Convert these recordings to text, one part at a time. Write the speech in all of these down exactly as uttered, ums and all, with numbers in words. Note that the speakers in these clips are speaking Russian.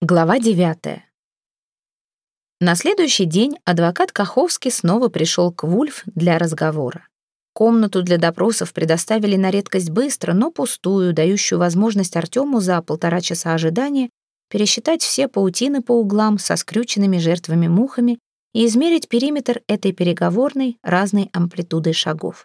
Глава девятая. На следующий день адвокат Каховский снова пришел к Вульф для разговора. Комнату для допросов предоставили на редкость быстро, но пустую, дающую возможность Артему за полтора часа ожидания пересчитать все паутины по углам со скрюченными жертвами-мухами и измерить периметр этой переговорной разной амплитудой шагов.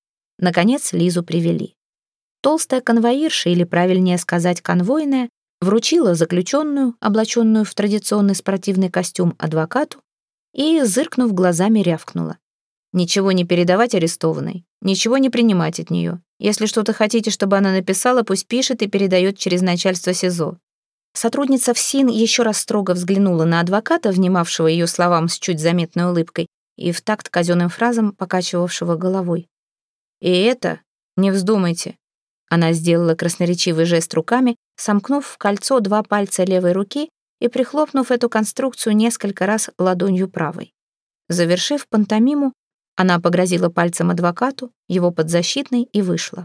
Наконец Лизу привели. Толстая конвоирша, или правильнее сказать конвойная, вручила заключенную, облаченную в традиционный спортивный костюм, адвокату и, зыркнув глазами, рявкнула: «Ничего не передавать арестованной, ничего не принимать от нее. Если что-то хотите, чтобы она написала, пусть пишет и передает через начальство СИЗО». Сотрудница ФСИН еще раз строго взглянула на адвоката, внимавшего ее словам с чуть заметной улыбкой и в такт казенным фразам покачивавшего головой. «И это не вздумайте». Она сделала красноречивый жест руками, сомкнув в кольцо два пальца левой руки и прихлопнув эту конструкцию несколько раз ладонью правой. Завершив пантомиму, она погрозила пальцем адвокату, его подзащитной, и вышла.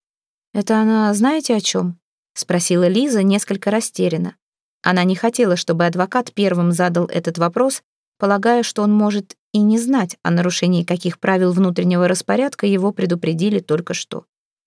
«Это она знаете о чем?» — спросила Лиза несколько растерянно. Она не хотела, чтобы адвокат первым задал этот вопрос, полагая, что он может и не знать о нарушении каких правил внутреннего распорядка его предупредили только что.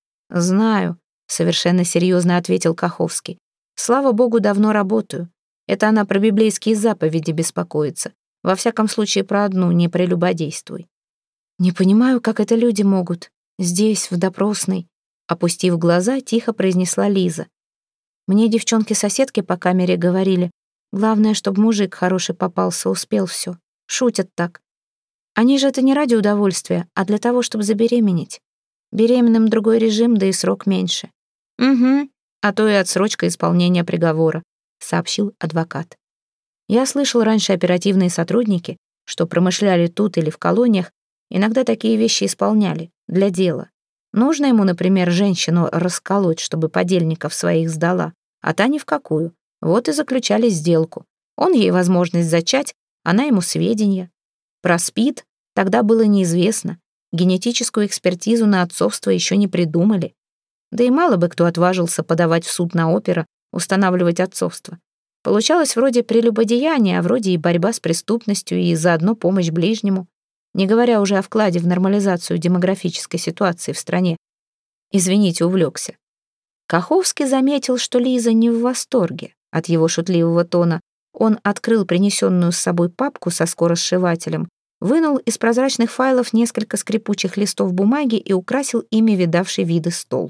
«Знаю», — совершенно серьезно ответил Каховский. «Слава богу, давно работаю. Это она про библейские заповеди беспокоится. Во всяком случае, про одну: не прелюбодействуй». «Не понимаю, как это люди могут. Здесь, в допросной», — опустив глаза, тихо произнесла Лиза. «Мне девчонки-соседки по камере говорили, главное, чтобы мужик хороший попался, успел все. Шутят так. Они же это не ради удовольствия, а для того, чтобы забеременеть. Беременным другой режим, да и срок меньше». «Угу, а то и отсрочка исполнения приговора», — сообщил адвокат. «Я слышал, раньше оперативные сотрудники, что промышляли тут или в колониях, иногда такие вещи исполняли, для дела. Нужно ему, например, женщину расколоть, чтобы подельников своих сдала, а та ни в какую. Вот и заключали сделку. Он ей возможность зачать, она ему сведения. Про СПИД тогда было неизвестно. Генетическую экспертизу на отцовство еще не придумали. Да и мало бы кто отважился подавать в суд на опера, устанавливать отцовство. Получалось вроде прелюбодеяния, а вроде и борьба с преступностью, и заодно помощь ближнему, не говоря уже о вкладе в нормализацию демографической ситуации в стране. Извините, увлекся. Каховский заметил, что Лиза не в восторге от его шутливого тона. Он открыл принесенную с собой папку со скоросшивателем, вынул из прозрачных файлов несколько скрипучих листов бумаги и украсил ими видавший виды стол.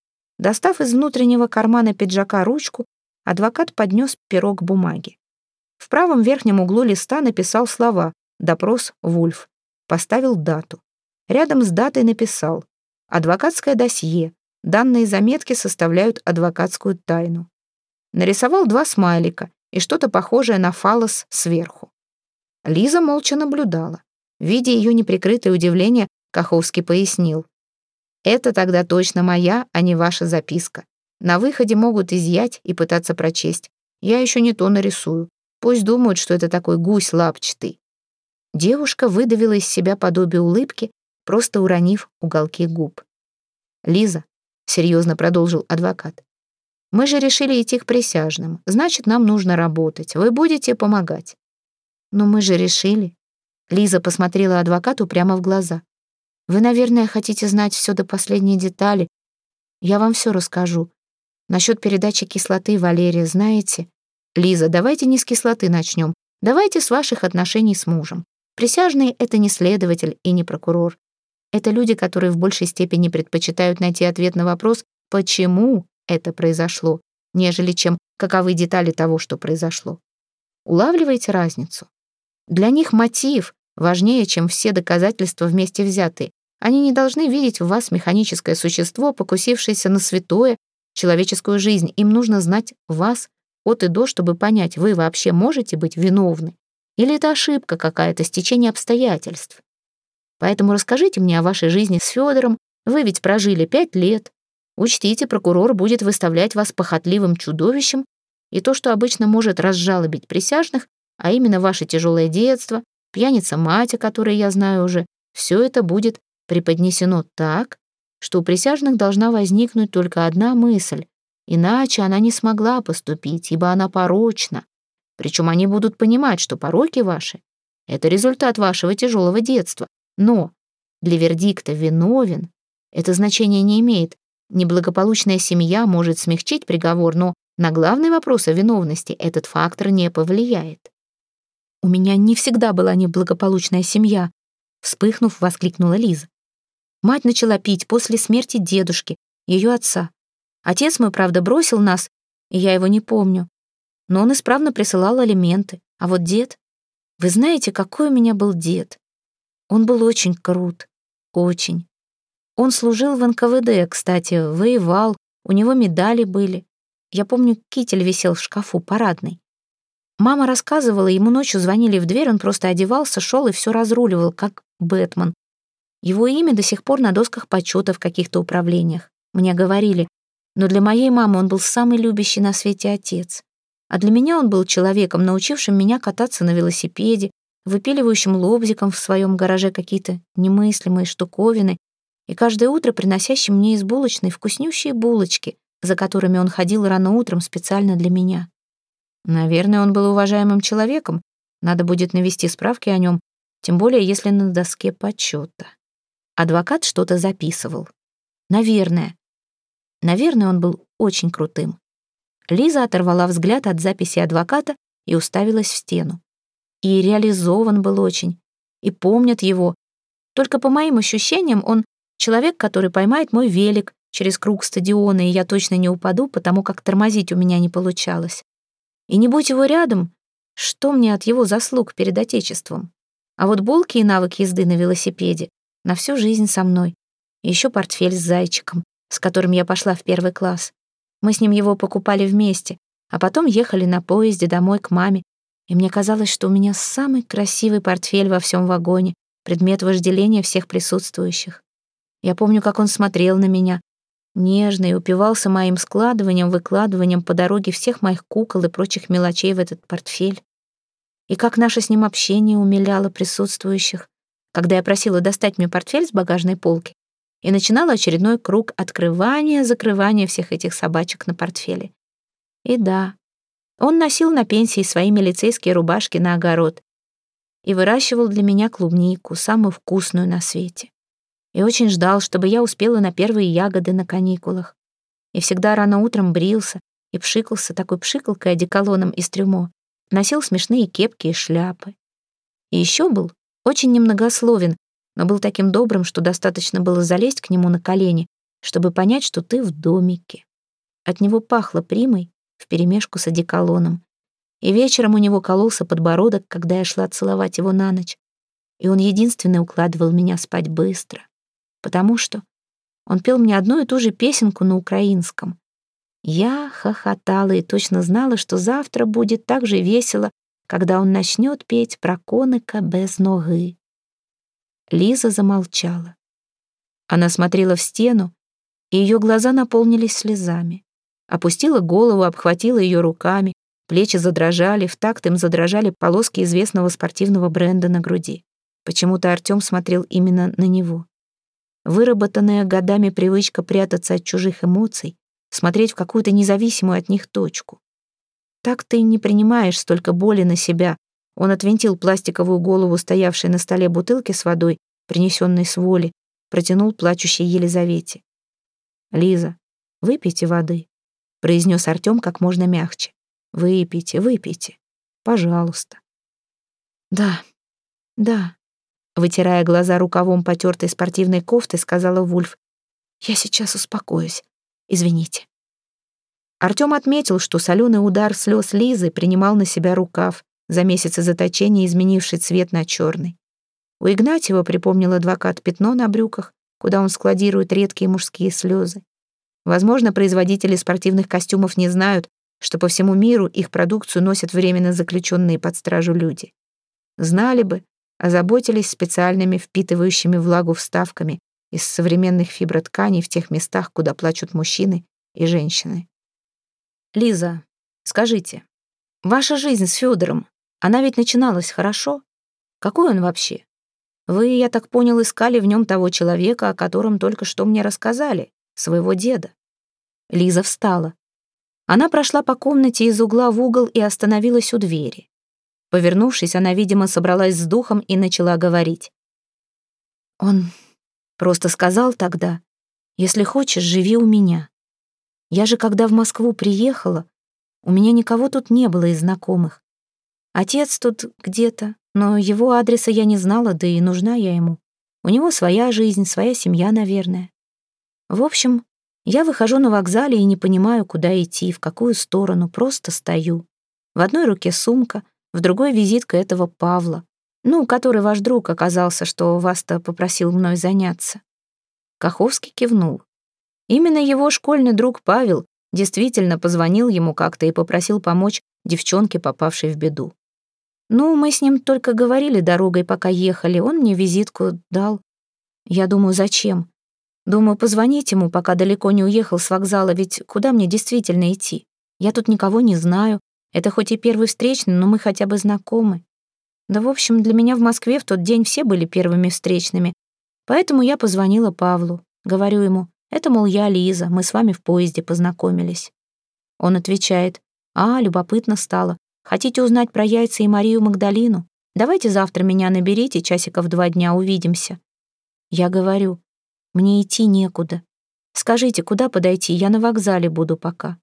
Достав из внутреннего кармана пиджака ручку, адвокат поднес перо к бумаге. В правом верхнем углу листа написал слова «Допрос Вульф», поставил дату. Рядом с датой написал «Адвокатское досье. Данные заметки составляют адвокатскую тайну». Нарисовал два смайлика и что-то похожее на фаллос сверху. Лиза молча наблюдала. Видя ее неприкрытое удивление, Каховский пояснил: «Это тогда точно моя, а не ваша записка. На выходе могут изъять и пытаться прочесть. Я еще не то нарисую. Пусть думают, что это такой гусь лапчатый». Девушка выдавила из себя подобие улыбки, просто уронив уголки губ. «Лиза», — серьезно продолжил адвокат, — «мы же решили идти к присяжным. Значит, нам нужно работать. Вы будете помогать». «Но мы же решили». Лиза посмотрела адвокату прямо в глаза. «Вы, наверное, хотите знать все до последней детали. Я вам все расскажу. Насчет передачи кислоты, Валерия, знаете...» «Лиза, давайте не с кислоты начнем. Давайте с ваших отношений с мужем. Присяжные — это не следователь и не прокурор. Это люди, которые в большей степени предпочитают найти ответ на вопрос, почему это произошло, нежели чем каковы детали того, что произошло. Улавливаете разницу? Для них мотив важнее, чем все доказательства вместе взятые. Они не должны видеть в вас механическое существо, покусившееся на святое, человеческую жизнь. Им нужно знать вас от и до, чтобы понять, вы вообще можете быть виновны. Или это ошибка какая-то, стечение обстоятельств. Поэтому расскажите мне о вашей жизни с Федором. Вы ведь прожили пять лет. Учтите, прокурор будет выставлять вас похотливым чудовищем, и то, что обычно может разжалобить присяжных, а именно ваше тяжелое детство, пьяница-мать, о которой я знаю уже, все это будет преподнесено так, что у присяжных должна возникнуть только одна мысль: Иначе она не смогла поступить, ибо она порочна. Причем они будут понимать, что пороки ваши — это результат вашего тяжелого детства. Но для вердикта «виновен» это значение не имеет. Неблагополучная семья может смягчить приговор, но на главный вопрос о виновности этот фактор не повлияет. «У меня не всегда была неблагополучная семья», — вспыхнув, воскликнула Лиза. «Мать начала пить после смерти дедушки, ее отца. Отец мой, правда, бросил нас, и я его не помню. Но он исправно присылал алименты. А вот дед... Вы знаете, какой у меня был дед? Он был очень крут. Очень. Он служил в эн ка вэ дэ, кстати, воевал, у него медали были. Я помню, китель висел в шкафу, парадный. Мама рассказывала, ему ночью звонили в дверь, он просто одевался, шел и все разруливал, как Бэтмен. Его имя до сих пор на досках почета в каких-то управлениях. Мне говорили, но для моей мамы он был самый любящий на свете отец. А для меня он был человеком, научившим меня кататься на велосипеде, выпиливающим лобзиком в своем гараже какие-то немыслимые штуковины и каждое утро приносящим мне из булочной вкуснющие булочки, за которыми он ходил рано утром специально для меня. Наверное, он был уважаемым человеком. Надо будет навести справки о нем, тем более если на доске почета. Адвокат что-то записывал. Наверное. Наверное, он был очень крутым. Лиза оторвала взгляд от записи адвоката и уставилась в стену. И реализован был очень. И помнят его. Только по моим ощущениям, он человек, который поймает мой велик через круг стадиона, и я точно не упаду, потому как тормозить у меня не получалось. И не будь его рядом, что мне от его заслуг перед Отечеством? А вот булки и навык езды на велосипеде на всю жизнь со мной. И еще портфель с зайчиком, с которым я пошла в первый класс. Мы с ним его покупали вместе, а потом ехали на поезде домой к маме, и мне казалось, что у меня самый красивый портфель во всем вагоне, предмет вожделения всех присутствующих. Я помню, как он смотрел на меня, нежно, и упивался моим складыванием, выкладыванием по дороге всех моих кукол и прочих мелочей в этот портфель. И как наше с ним общение умиляло присутствующих, когда я просила достать мне портфель с багажной полки, и начинала очередной круг открывания-закрывания всех этих собачек на портфеле. И да, он носил на пенсии свои милицейские рубашки на огород и выращивал для меня клубнику, самую вкусную на свете. И очень ждал, чтобы я успела на первые ягоды на каникулах. И всегда рано утром брился и пшикался такой пшикалкой одеколоном из трюмо, носил смешные кепки и шляпы. И еще был очень немногословен, но был таким добрым, что достаточно было залезть к нему на колени, чтобы понять, что ты в домике. От него пахло примой вперемешку с одеколоном. И вечером у него кололся подбородок, когда я шла целовать его на ночь. И он единственный укладывал меня спать быстро, потому что он пел мне одну и ту же песенку на украинском. Я хохотала и точно знала, что завтра будет так же весело, когда он начнет петь про коника без ноги. Лиза замолчала. Она смотрела в стену, и ее глаза наполнились слезами. Опустила голову, обхватила ее руками, плечи задрожали, в такт им задрожали полоски известного спортивного бренда на груди. Почему-то Артем смотрел именно на него. Выработанная годами привычка прятаться от чужих эмоций, смотреть в какую-то независимую от них точку. Так ты не принимаешь столько боли на себя. Он отвинтил пластиковую голову, стоявшей на столе бутылки с водой, принесенной с воли, протянул плачущей Елизавете. «Лиза, выпейте воды», — произнес Артем как можно мягче. «Выпейте, выпейте. Пожалуйста». «Да, да», — вытирая глаза рукавом потертой спортивной кофты, сказала Вульф. «Я сейчас успокоюсь. Извините». Артем отметил, что соленый удар слез Лизы принимал на себя рукав, за месяцы заточения изменивший цвет на черный. У Игнатьева, припомнил адвокат, пятно на брюках, куда он складирует редкие мужские слезы. Возможно, производители спортивных костюмов не знают, что по всему миру их продукцию носят временно заключенные под стражу люди. Знали бы, озаботились специальными впитывающими влагу вставками из современных фибротканей в тех местах, куда плачут мужчины и женщины. «Лиза, скажите, ваша жизнь с Федором, она ведь начиналась хорошо? Какой он вообще? Вы, я так понял, искали в нем того человека, о котором только что мне рассказали, своего деда». Лиза встала. Она прошла по комнате из угла в угол и остановилась у двери. Повернувшись, она, видимо, собралась с духом и начала говорить. «Он просто сказал тогда, если хочешь, живи у меня. Я же, когда в Москву приехала, у меня никого тут не было из знакомых. Отец тут где-то, но его адреса я не знала, да и нужна я ему. У него своя жизнь, своя семья, наверное. В общем, я выхожу на вокзале и не понимаю, куда идти, в какую сторону, просто стою. В одной руке сумка, в другой визитка этого Павла, ну, который ваш друг оказался, что вас-то попросил мной заняться». Каховский кивнул. Именно его школьный друг Павел действительно позвонил ему как-то и попросил помочь девчонке, попавшей в беду. Ну, мы с ним только говорили дорогой, пока ехали, он мне визитку дал. Я думаю, зачем? Думаю, позвонить ему, пока далеко не уехал с вокзала, ведь куда мне действительно идти? Я тут никого не знаю. Это хоть и первый встречный, но мы хотя бы знакомы. Да, в общем, для меня в Москве в тот день все были первыми встречными. Поэтому я позвонила Павлу. Говорю ему, это, мол, я Лиза, мы с вами в поезде познакомились. Он отвечает, а, любопытно стало. Хотите узнать про яйца и Марию Магдалину? Давайте завтра меня наберите, часиков два дня увидимся. Я говорю, мне идти некуда. Скажите, куда подойти, я на вокзале буду пока.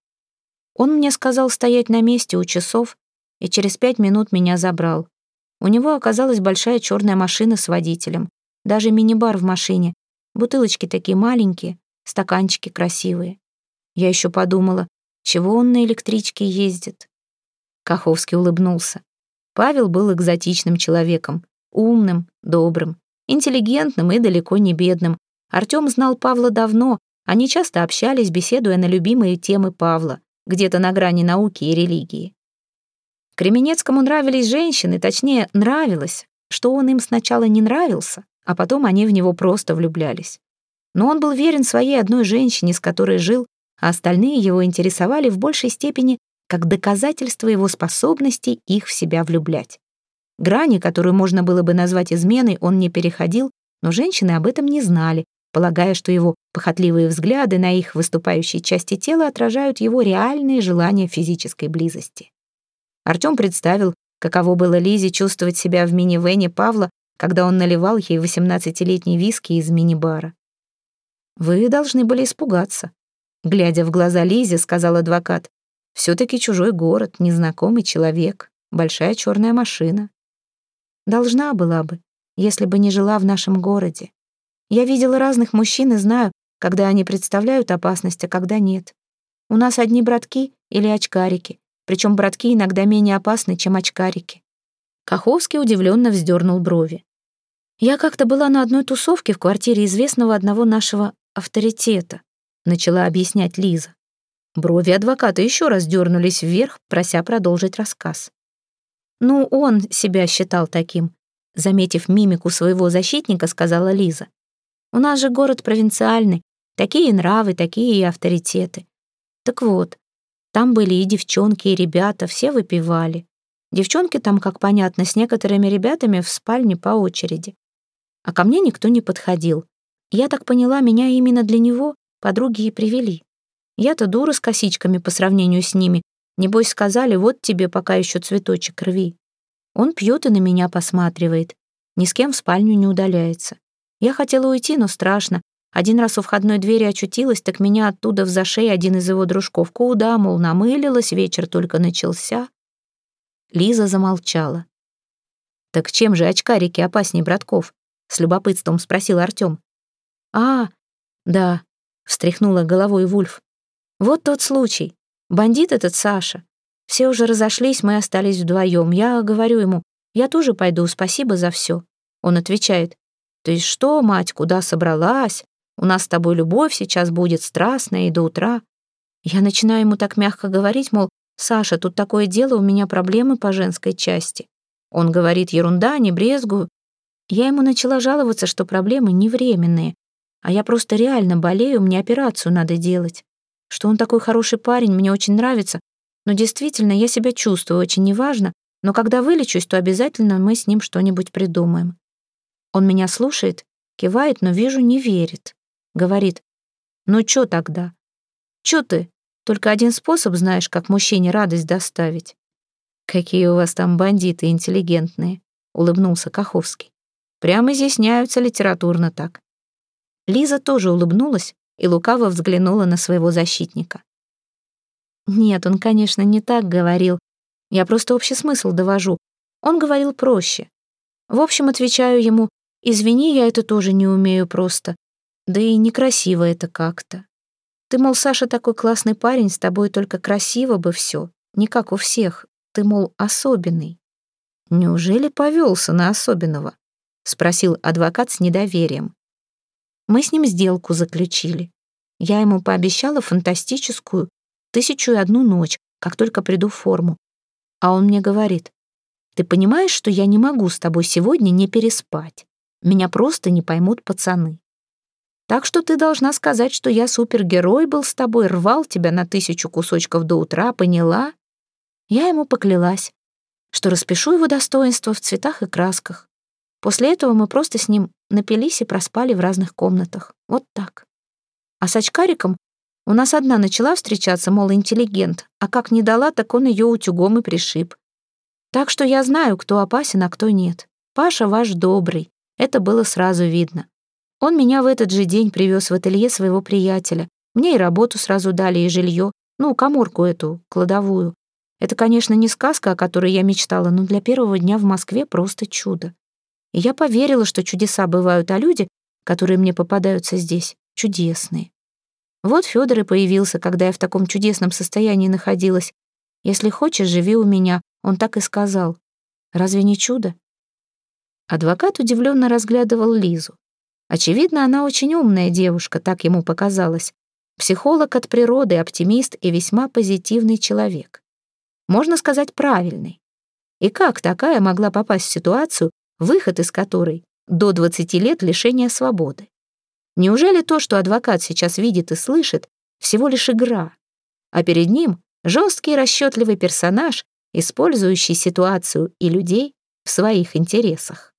Он мне сказал стоять на месте у часов, и через пять минут меня забрал. У него оказалась большая черная машина с водителем. Даже мини-бар в машине. Бутылочки такие маленькие, стаканчики красивые. Я еще подумала, чего он на электричке ездит. Каховский улыбнулся. Павел был экзотичным человеком, умным, добрым, интеллигентным и далеко не бедным. Артём знал Павла давно, они часто общались, беседуя на любимые темы Павла, где-то на грани науки и религии. Кременецкому нравились женщины, точнее, нравилось, что он им сначала не нравился, а потом они в него просто влюблялись. Но он был верен своей одной женщине, с которой жил, а остальные его интересовали в большей степени как доказательство его способности их в себя влюблять. Грани, которую можно было бы назвать изменой, он не переходил, но женщины об этом не знали, полагая, что его похотливые взгляды на их выступающие части тела отражают его реальные желания физической близости. Артём представил, каково было Лизе чувствовать себя в минивэне Павла, когда он наливал ей восемнадцатилетний виски из мини-бара. «Вы должны были испугаться», — глядя в глаза Лизе, сказал адвокат. «Всё-таки чужой город, незнакомый человек, большая чёрная машина». «Должна была бы, если бы не жила в нашем городе. Я видела разных мужчин и знаю, когда они представляют опасность, а когда нет. У нас одни братки или очкарики, причем братки иногда менее опасны, чем очкарики». Каховский удивленно вздернул брови. «Я как-то была на одной тусовке в квартире известного одного нашего авторитета», начала объяснять Лиза. Брови адвоката еще раз дернулись вверх, прося продолжить рассказ. «Ну, он себя считал таким», заметив мимику своего защитника, сказала Лиза. «У нас же город провинциальный, такие нравы, такие и авторитеты. Так вот, там были и девчонки, и ребята, все выпивали. Девчонки там, как понятно, с некоторыми ребятами в спальне по очереди. А ко мне никто не подходил. Я так поняла, меня именно для него подруги и привели. Я-то дура с косичками по сравнению с ними. Небось сказали, вот тебе пока еще цветочек рви. Он пьет и на меня посматривает. Ни с кем в спальню не удаляется. Я хотела уйти, но страшно. Один раз у входной двери очутилась, так меня оттуда в зашей один из его дружков. Куда, мол, намылилась, вечер только начался». Лиза замолчала. «Так чем же очкарики опаснее братков?» — с любопытством спросил Артём. «А, да», — встряхнула головой Вульф. «Вот тот случай. Бандит этот Саша. Все уже разошлись, мы остались вдвоем. Я говорю ему, я тоже пойду, спасибо за все. Он отвечает, ты что, мать, куда собралась? У нас с тобой любовь сейчас будет страстная и до утра. Я начинаю ему так мягко говорить, мол, Саша, тут такое дело, у меня проблемы по женской части. Он говорит, ерунда, не брезгую. Я ему начала жаловаться, что проблемы не временные, а я просто реально болею, мне операцию надо делать. Что он такой хороший парень, мне очень нравится, но действительно я себя чувствую очень неважно, но когда вылечусь, то обязательно мы с ним что-нибудь придумаем. Он меня слушает, кивает, но вижу, не верит. Говорит, ну чё тогда? Чё ты? Только один способ знаешь, как мужчине радость доставить». «Какие у вас там бандиты интеллигентные», — улыбнулся Каховский. «Прямо изъясняются литературно так». Лиза тоже улыбнулась и лукаво взглянула на своего защитника. «Нет, он, конечно, не так говорил. Я просто общий смысл довожу. Он говорил проще. В общем, отвечаю ему: извини, я это тоже не умею просто. Да и некрасиво это как-то. Ты, мол, Саша такой классный парень, с тобой только красиво бы все, не как у всех. Ты, мол, особенный». «Неужели повелся на особенного?» — спросил адвокат с недоверием. «Мы с ним сделку заключили. Я ему пообещала фантастическую тысячу и одну ночь, как только приду в форму. А он мне говорит: ты понимаешь, что я не могу с тобой сегодня не переспать? Меня просто не поймут пацаны. Так что ты должна сказать, что я супергерой был с тобой, рвал тебя на тысячу кусочков до утра, поняла?» Я ему поклялась, что распишу его достоинства в цветах и красках. После этого мы просто с ним напились и проспали в разных комнатах. Вот так. А с очкариком у нас одна начала встречаться, мол, интеллигент, а как не дала, так он ее утюгом и пришиб. Так что я знаю, кто опасен, а кто нет. Паша ваш добрый, это было сразу видно. Он меня в этот же день привез в ателье своего приятеля. Мне и работу сразу дали, и жилье, ну, каморку эту, кладовую. Это, конечно, не сказка, о которой я мечтала, но для первого дня в Москве просто чудо. И я поверила, что чудеса бывают, а люди, которые мне попадаются здесь, чудесные. Вот Федор и появился, когда я в таком чудесном состоянии находилась. «Если хочешь, живи у меня», он так и сказал. Разве не чудо? Адвокат удивленно разглядывал Лизу. Очевидно, она очень умная девушка, так ему показалось. Психолог от природы, оптимист и весьма позитивный человек. Можно сказать, правильный. И как такая могла попасть в ситуацию, выход из которой до двадцати лет лишения свободы? Неужели то, что адвокат сейчас видит и слышит, всего лишь игра, а перед ним жесткий расчетливый персонаж, использующий ситуацию и людей в своих интересах?